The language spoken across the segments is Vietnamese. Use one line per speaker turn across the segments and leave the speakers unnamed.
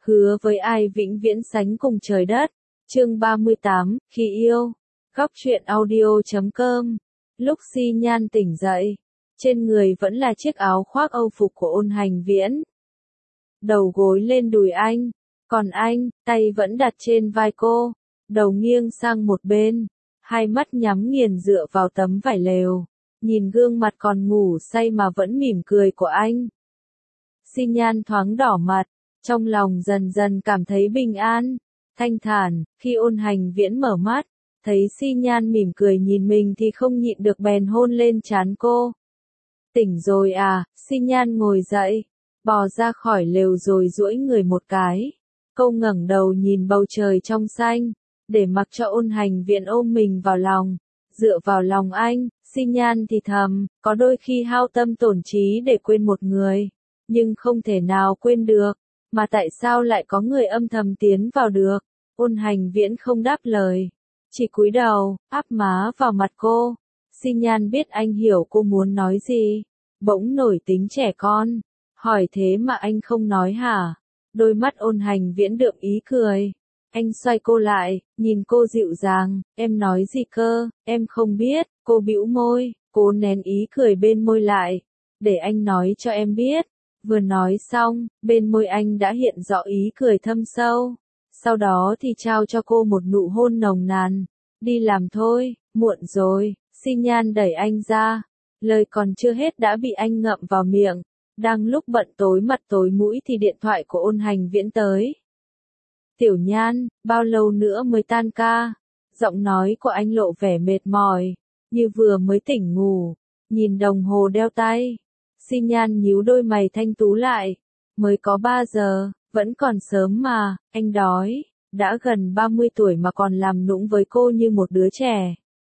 hứa với ai vĩnh viễn sánh cùng trời đất. Chương 38, khi yêu. Góc truyện audio.com. Lúc Xi Nhan tỉnh dậy, trên người vẫn là chiếc áo khoác Âu phục của Ôn Hành Viễn. Đầu gối lên đùi anh, còn anh, tay vẫn đặt trên vai cô, đầu nghiêng sang một bên, hai mắt nhắm nghiền dựa vào tấm vải lều, nhìn gương mặt còn ngủ say mà vẫn mỉm cười của anh. Xi Nhan thoáng đỏ mặt, trong lòng dần dần cảm thấy bình an, thanh thản. Khi Ôn Hành Viễn mở mắt, thấy Xi Nhan mỉm cười nhìn mình thì không nhịn được bèn hôn lên trán cô. Tỉnh rồi à? Xi Nhan ngồi dậy, bò ra khỏi lều rồi duỗi người một cái. Cô ngẩng đầu nhìn bầu trời trong xanh, để mặc cho Ôn Hành Viễn ôm mình vào lòng, dựa vào lòng anh. Xi Nhan thì thầm, có đôi khi hao tâm tổn trí để quên một người, nhưng không thể nào quên được, mà tại sao lại có người âm thầm tiến vào được? Ôn Hành Viễn không đáp lời, chỉ cúi đầu, áp má vào mặt cô. Xi Nhan biết anh hiểu cô muốn nói gì, bỗng nổi tính trẻ con, hỏi thế mà anh không nói hả? Đôi mắt Ôn Hành Viễn đượm ý cười. Anh xoay cô lại, nhìn cô dịu dàng, em nói gì cơ, em không biết. Cô bĩu môi, cố nén ý cười bên môi lại, để anh nói cho em biết. Vừa nói xong, bên môi anh đã hiện rõ ý cười thâm sâu. Sau đó thì trao cho cô một nụ hôn nồng nàn. Đi làm thôi, muộn rồi. Xi Nhan đẩy anh ra, lời còn chưa hết đã bị anh ngậm vào miệng. Đang lúc bận tối mặt tối mũi thì điện thoại của Ôn Hành Viễn tới. Tiểu Nhan, bao lâu nữa mới tan ca? Giọng nói của anh lộ vẻ mệt mỏi, như vừa mới tỉnh ngủ. Nhìn đồng hồ đeo tay, Xi Nhan nhíu đôi mày thanh tú lại. Mới có 3 giờ, vẫn còn sớm mà, anh đói. Đã gần 30 tuổi mà còn làm nũng với cô như một đứa trẻ.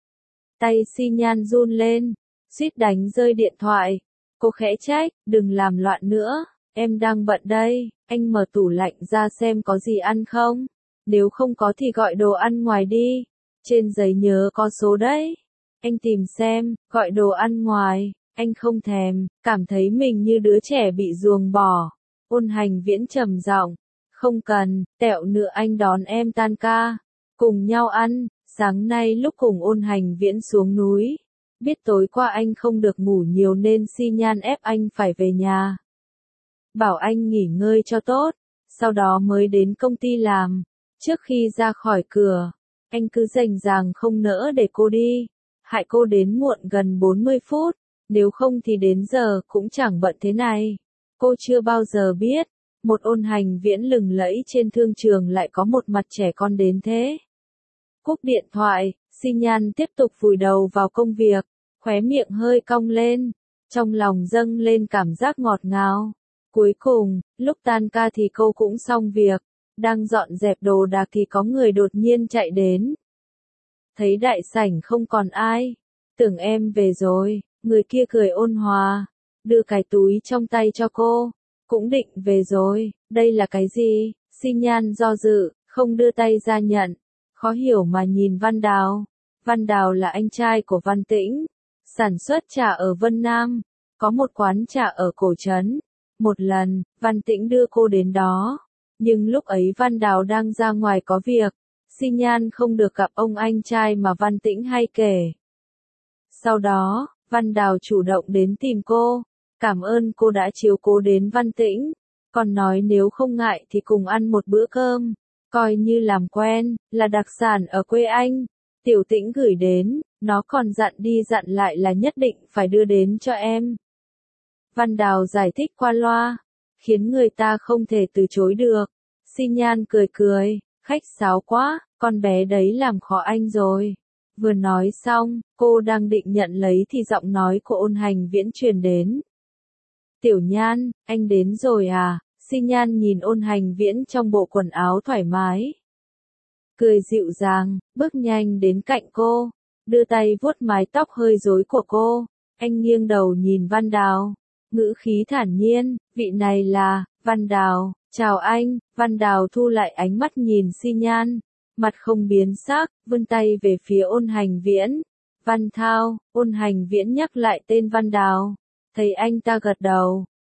Tay Xi Nhan run lên, suýt đánh rơi điện thoại. Cô khẽ trách, đừng làm loạn nữa, em đang bận đây. Anh mở tủ lạnh ra xem có gì ăn không. Nếu không có thì gọi đồ ăn ngoài đi. Trên giấy nhớ có số đấy. Anh tìm xem, gọi đồ ăn ngoài. Anh không thèm, cảm thấy mình như đứa trẻ bị ruồng bỏ. Ôn Hành Viễn trầm giọng, không cần, tẹo nữa anh đón em tan ca. Cùng nhau ăn. Sáng nay lúc cùng Ôn Hành Viễn xuống núi, biết tối qua anh không được ngủ nhiều nên Xi Nhan ép anh phải về nhà. Bảo anh nghỉ ngơi cho tốt, sau đó mới đến công ty làm. Trước khi ra khỏi cửa, anh cứ rành ràng không nỡ để cô đi, hại cô đến muộn gần 40 phút, nếu không thì đến giờ cũng chẳng bận thế này. Cô chưa bao giờ biết, một Ôn Hành Viễn lừng lẫy trên thương trường lại có một mặt trẻ con đến thế. Cúp điện thoại, Xi Nhan tiếp tục vùi đầu vào công việc, khóe miệng hơi cong lên, trong lòng dâng lên cảm giác ngọt ngào. Cuối cùng, lúc tan ca thì cô cũng xong việc, đang dọn dẹp đồ đạc thì có người đột nhiên chạy đến. Thấy đại sảnh không còn ai, tưởng em về rồi. Người kia cười ôn hòa, đưa cái túi trong tay cho cô, cũng định về rồi. Đây là cái gì? Xi Nhan do dự, không đưa tay ra nhận, khó hiểu mà nhìn Văn Đào. Văn Đào là anh trai của Văn Tĩnh, sản xuất trà ở Vân Nam, có một quán trà ở cổ trấn. Một lần, Văn Tĩnh đưa cô đến đó, nhưng lúc ấy Văn Đào đang ra ngoài có việc, Xi Nhan không được gặp ông anh trai mà Văn Tĩnh hay kể. Sau đó, Văn Đào chủ động đến tìm cô, cảm ơn cô đã chiếu cố đến Văn Tĩnh, còn nói nếu không ngại thì cùng ăn một bữa cơm, coi như làm quen, là đặc sản ở quê anh. Tiểu Tĩnh gửi đến, nó còn dặn đi dặn lại là nhất định phải đưa đến cho em. Văn Đào giải thích qua loa, khiến người ta không thể từ chối được. Xi Nhan cười cười, khách sáo quá, con bé đấy làm khó anh rồi. Vừa nói xong, cô đang định nhận lấy thì giọng nói của Ôn Hành Viễn truyền đến. Tiểu Nhan, anh đến rồi à? Xi Nhan nhìn Ôn Hành Viễn trong bộ quần áo thoải mái, cười dịu dàng, bước nhanh đến cạnh cô, đưa tay vuốt mái tóc hơi rối của cô. Anh nghiêng đầu nhìn Văn Đào, ngữ khí thản nhiên, vị này là Văn Đào, chào anh. Văn Đào thu lại ánh mắt nhìn Xi Nhan, mặt không biến sắc, vươn tay về phía Ôn Hành Viễn. Văn Thao. Ôn Hành Viễn nhắc lại tên Văn Đào, thấy anh ta gật đầu,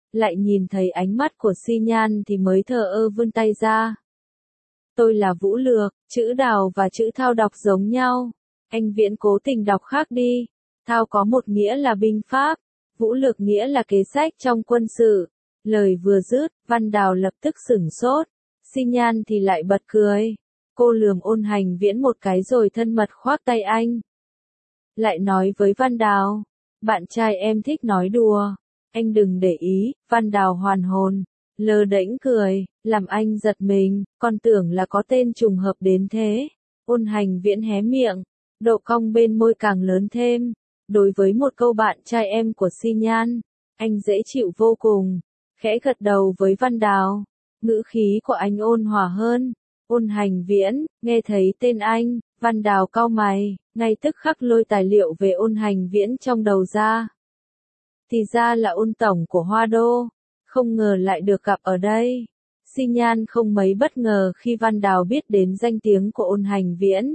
lại nhìn thấy ánh mắt của Xi Nhan thì mới thờ ơ vươn tay ra. Tôi là Vũ Lược, chữ Đào và chữ Thao đọc giống nhau. Anh Viễn cố tình đọc khác đi. Thao có một nghĩa là binh pháp, Vũ Lược nghĩa là kế sách trong quân sự. Lời vừa dứt, Văn Đào lập tức sửng sốt. Xi Nhan thì lại bật cười. Cô lườm Ôn Hành Viễn một cái rồi thân mật khoác tay anh. Lại nói với Văn Đào, bạn trai em thích nói đùa. Anh đừng để ý. Văn Đào hoàn hồn, lơ đễnh cười, làm anh giật mình, còn tưởng là có tên trùng hợp đến thế. Ôn Hành Viễn hé miệng, độ cong bên môi càng lớn thêm. Đối với một câu bạn trai em của Xi Nhan, anh dễ chịu vô cùng, khẽ gật đầu với Văn Đào. Ngữ khí của anh ôn hòa hơn. Ôn Hành Viễn, nghe thấy tên anh, Văn Đào cau mày, ngay tức khắc lôi tài liệu về Ôn Hành Viễn trong đầu ra. Thì ra là Ôn tổng của Hoa Đô, không ngờ lại được gặp ở đây. Xi Nhan không mấy bất ngờ khi Văn Đào biết đến danh tiếng của Ôn Hành Viễn.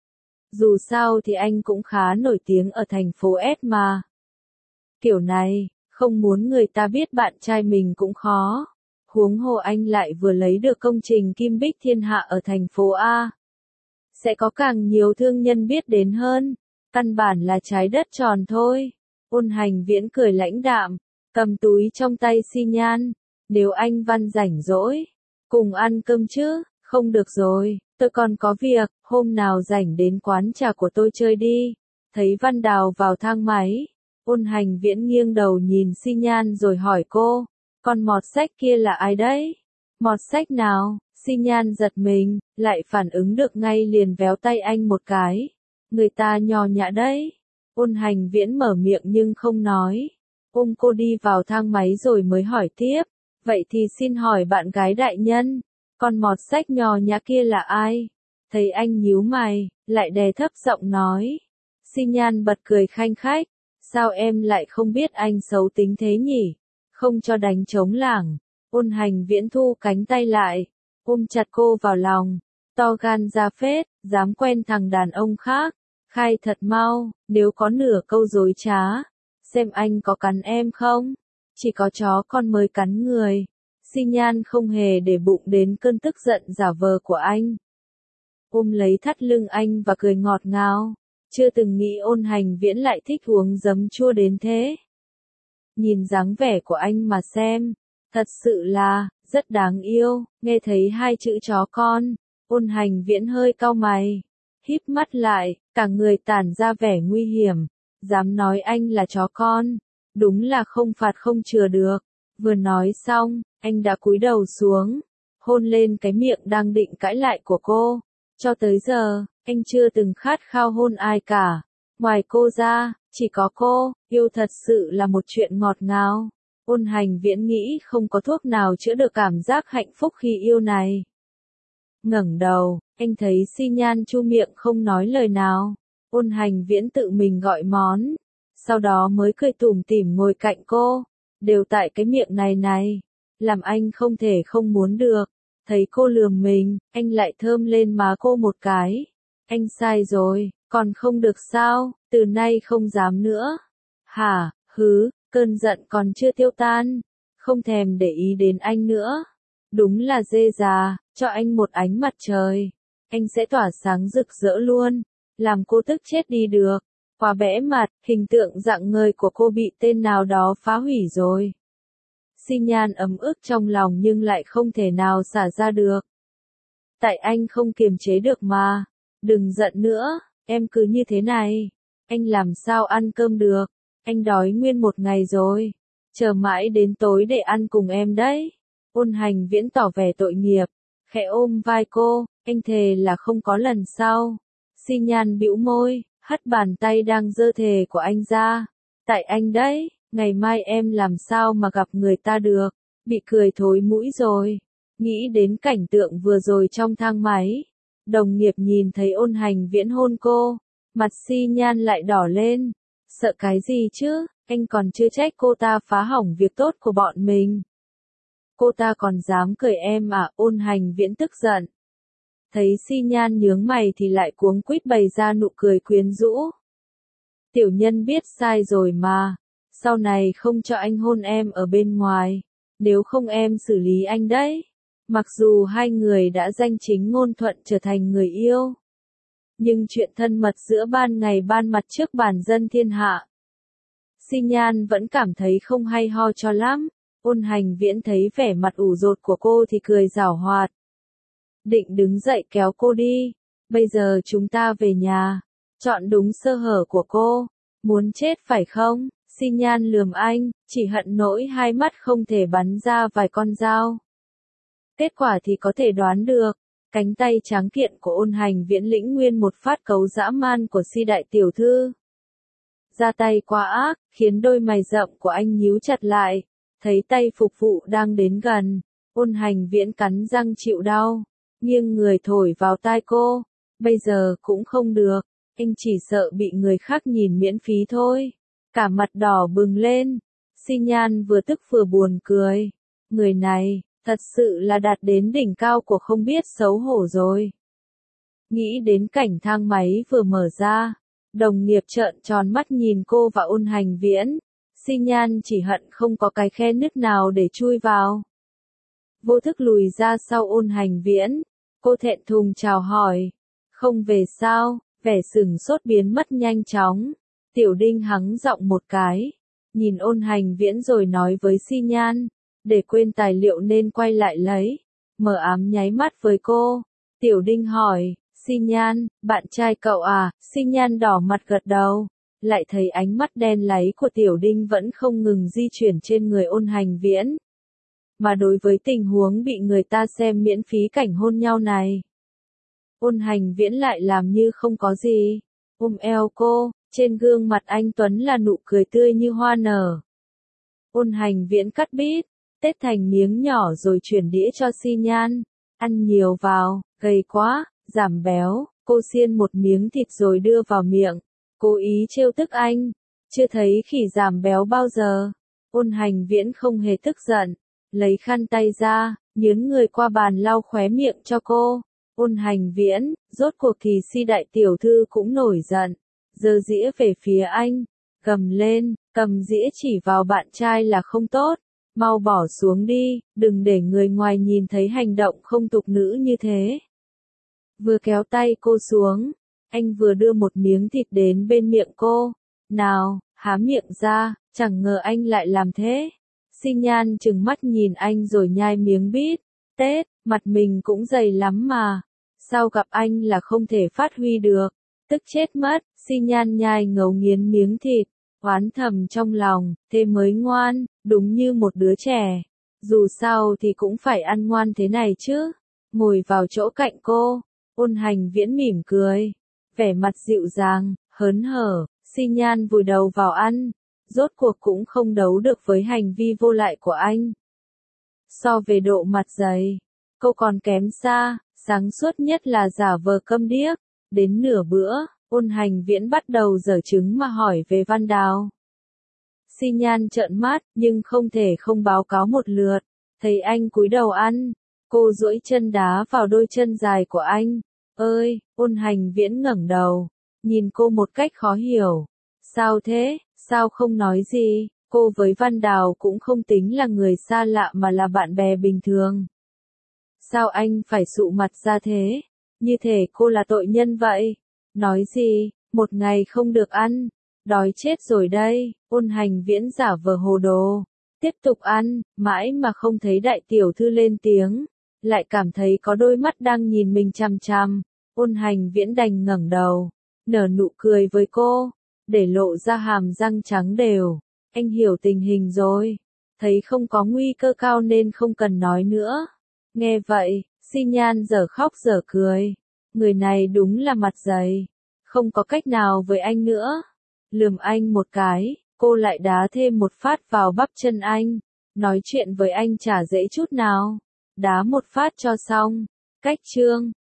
Dù sao thì anh cũng khá nổi tiếng ở thành phố S mà. Kiểu này, không muốn người ta biết bạn trai mình cũng khó. Huống hồ anh lại vừa lấy được công trình Kim Bích Thiên Hạ ở thành phố A. Sẽ có càng nhiều thương nhân biết đến hơn. Căn bản là trái đất tròn thôi. Ôn Hành Viễn cười lãnh đạm, cầm túi trong tay Xi Nhan. Nếu anh Văn rảnh rỗi, cùng ăn cơm chứ? Không được rồi, tôi còn có việc, hôm nào rảnh đến quán trà của tôi chơi đi. Thấy Văn Đào vào thang máy, Ôn Hành Viễn nghiêng đầu nhìn Xi Nhan rồi hỏi cô, con mọt sách kia là ai đấy? Mọt sách nào? Xi Nhan giật mình, lại phản ứng được ngay liền véo tay anh một cái. Người ta nho nhã đấy. Ôn Hành Viễn mở miệng nhưng không nói. Ôm cô đi vào thang máy rồi mới hỏi tiếp. Vậy thì xin hỏi bạn gái đại nhân, con mọt sách nho nhã kia là ai? Thấy anh nhíu mày, lại đè thấp giọng nói. Xi Nhan bật cười khanh khách. Sao em lại không biết anh xấu tính thế nhỉ? Không cho đánh trống lảng. Ôn Hành Viễn thu cánh tay lại, ôm chặt cô vào lòng. To gan ra phết, dám quen thằng đàn ông khác. Khai thật mau, nếu có nửa câu dối trá. Xem anh có cắn em không? Chỉ có chó con mới cắn người. Xi Nhan không hề để bụng đến cơn tức giận giả vờ của anh. Ôm lấy thắt lưng anh và cười ngọt ngào. Chưa từng nghĩ Ôn Hành Viễn lại thích uống giấm chua đến thế. Nhìn dáng vẻ của anh mà xem, thật sự là, rất đáng yêu. Nghe thấy hai chữ chó con, Ôn Hành Viễn hơi cau mày, híp mắt lại, cả người tản ra vẻ nguy hiểm. Dám nói anh là chó con, đúng là không phạt không chừa được. Vừa nói xong, anh đã cúi đầu xuống, hôn lên cái miệng đang định cãi lại của cô. Cho tới giờ, anh chưa từng khát khao hôn ai cả. Ngoài cô ra, chỉ có cô. Yêu thật sự là một chuyện ngọt ngào. Ôn Hành Viễn nghĩ không có thuốc nào chữa được cảm giác hạnh phúc khi yêu này. Ngẩng đầu, anh thấy Xi Nhan chu miệng không nói lời nào. Ôn Hành Viễn tự mình gọi món, sau đó mới cười tủm tỉm ngồi cạnh cô. Đều tại cái miệng này, làm anh không thể không muốn được. Thấy cô lườm mình, anh lại thơm lên má cô một cái. Anh sai rồi, còn không được sao, từ nay không dám nữa. Hả, hứ, cơn giận còn chưa tiêu tan, không thèm để ý đến anh nữa. Đúng là dê già, cho anh một ánh mặt trời, anh sẽ tỏa sáng rực rỡ luôn, làm cô tức chết đi được. Quá bẽ mặt, hình tượng rạng ngời của cô bị tên nào đó phá hủy rồi. Xi Nhan ấm ức trong lòng nhưng lại không thể nào xả ra được. Tại anh không kiềm chế được mà. Đừng giận nữa, em cứ như thế này. Anh làm sao ăn cơm được, anh đói nguyên một ngày rồi. Chờ mãi đến tối để ăn cùng em đấy. Ôn Hành Viễn tỏ vẻ tội nghiệp, khẽ ôm vai cô, anh thề là không có lần sau. Xi Nhan bĩu môi, hất bàn tay đang giơ thề của anh ra. Tại anh đấy, ngày mai em làm sao mà gặp người ta được. Bị cười thối mũi rồi. Nghĩ đến cảnh tượng vừa rồi trong thang máy. Đồng nghiệp nhìn thấy Ôn Hành Viễn hôn cô, mặt Xi Nhan lại đỏ lên. Sợ cái gì chứ, anh còn chưa trách cô ta phá hỏng việc tốt của bọn mình. Cô ta còn dám cười em à? Ôn Hành Viễn tức giận. Thấy Xi Nhan nhướng mày thì lại cuống quýt bày ra nụ cười quyến rũ. Tiểu nhân biết sai rồi mà. Sau này không cho anh hôn em ở bên ngoài, nếu không em xử lý anh đấy. Mặc dù hai người đã danh chính ngôn thuận trở thành người yêu, nhưng chuyện thân mật giữa ban ngày ban mặt trước bản dân thiên hạ, Xi Nhan vẫn cảm thấy không hay ho cho lắm. Ôn Hành Viễn thấy vẻ mặt ủ rột của cô thì cười giảo hoạt. Định đứng dậy kéo cô đi. Bây giờ chúng ta về nhà. Chọn đúng sơ hở của cô. Muốn chết phải không? Xi Nhan lườm anh, chỉ hận nỗi hai mắt không thể bắn ra vài con dao. Kết quả thì có thể đoán được. Cánh tay tráng kiện của Ôn Hành Viễn lĩnh nguyên một phát cấu dã man của Si đại tiểu thư. Ra tay quá ác, khiến đôi mày rậm của anh nhíu chặt lại. Thấy tay phục vụ đang đến gần, Ôn Hành Viễn cắn răng chịu đau, nghiêng người thổi vào tai cô. Bây giờ cũng không được, anh chỉ sợ bị người khác nhìn miễn phí thôi. Cả mặt đỏ bừng lên, Xi Nhan vừa tức vừa buồn cười. Người này, thật sự là đạt đến đỉnh cao của không biết xấu hổ rồi. Nghĩ đến cảnh thang máy vừa mở ra, đồng nghiệp trợn tròn mắt nhìn cô và Ôn Hành Viễn. Xi Nhan chỉ hận không có cái khe nứt nào để chui vào. Vô thức lùi ra sau Ôn Hành Viễn, cô thẹn thùng chào hỏi. Không về sao? Vẻ sửng sốt biến mất nhanh chóng. Tiểu Đinh hắng giọng một cái, nhìn Ôn Hành Viễn rồi nói với Xi Nhan, để quên tài liệu nên quay lại lấy. Mờ ám nháy mắt với cô. Tiểu Đinh hỏi, Xi Nhan, bạn trai cậu à? Xi Nhan đỏ mặt gật đầu. Lại thấy ánh mắt đen láy của Tiểu Đinh vẫn không ngừng di chuyển trên người Ôn Hành Viễn. Mà đối với tình huống bị người ta xem miễn phí cảnh hôn nhau này, Ôn Hành Viễn lại làm như không có gì. Ôm eo cô, trên gương mặt anh Tuấn là nụ cười tươi như hoa nở. Ôn Hành Viễn cắt bít, tết thành miếng nhỏ rồi chuyển đĩa cho Xi Nhan. Ăn nhiều vào, gầy quá, giảm béo. Cô xiên một miếng thịt rồi đưa vào miệng. Cố ý trêu tức anh. Chưa thấy khỉ giảm béo bao giờ. Ôn Hành Viễn không hề tức giận. Lấy khăn tay ra, nhớn người qua bàn lau khóe miệng cho cô. Ôn Hành Viễn, rốt cuộc thì Si đại tiểu thư cũng nổi giận. Giơ dĩa về phía anh. Cầm lên, cầm dĩa chỉ vào bạn trai là không tốt. Mau bỏ xuống đi, đừng để người ngoài nhìn thấy hành động không tục nữ như thế. Vừa kéo tay cô xuống, anh vừa đưa một miếng thịt đến bên miệng cô. Nào, há miệng ra, chẳng ngờ anh lại làm thế. Xi Nhan trừng mắt nhìn anh rồi nhai miếng bít. Tết, mặt mình cũng dày lắm mà. Sao gặp anh là không thể phát huy được. Tức chết mất, Xi Nhan nhai ngấu nghiến miếng thịt. Oán thầm trong lòng, thế mới ngoan, đúng như một đứa trẻ. Dù sao thì cũng phải ăn ngoan thế này chứ. Ngồi vào chỗ cạnh cô, Ôn Hành Viễn mỉm cười. Vẻ mặt dịu dàng, hớn hở, Xi Nhan vùi đầu vào ăn. Rốt cuộc cũng không đấu được với hành vi vô lại của anh. So về độ mặt dày, cô còn kém xa, sáng suốt nhất là giả vờ câm điếc. Đến nửa bữa, Ôn Hành Viễn bắt đầu giở trứng mà hỏi về Văn Đào. Xi Nhan trợn mắt, nhưng không thể không báo cáo một lượt. Thấy anh cúi đầu ăn, cô duỗi chân đá vào đôi chân dài của anh. Ơi, Ôn Hành Viễn ngẩng đầu, nhìn cô một cách khó hiểu. Sao thế, sao không nói gì? Cô với Văn Đào cũng không tính là người xa lạ mà là bạn bè bình thường. Sao anh phải sụ mặt ra thế? Như thể cô là tội nhân vậy. Nói gì, một ngày không được ăn, đói chết rồi đây. Ôn Hành Viễn giả vờ hồ đồ, tiếp tục ăn, mãi mà không thấy đại tiểu thư lên tiếng, lại cảm thấy có đôi mắt đang nhìn mình chằm chằm. Ôn Hành Viễn đành ngẩng đầu, nở nụ cười với cô, để lộ ra hàm răng trắng đều. Anh hiểu tình hình rồi, thấy không có nguy cơ cao nên không cần nói nữa. Nghe vậy, Xi Nhan dở khóc dở cười. Người này đúng là mặt dày, không có cách nào với anh nữa. Lườm anh một cái, cô lại đá thêm một phát vào bắp chân anh. Nói chuyện với anh chả dễ chút nào. Đá một phát cho xong. Cách chương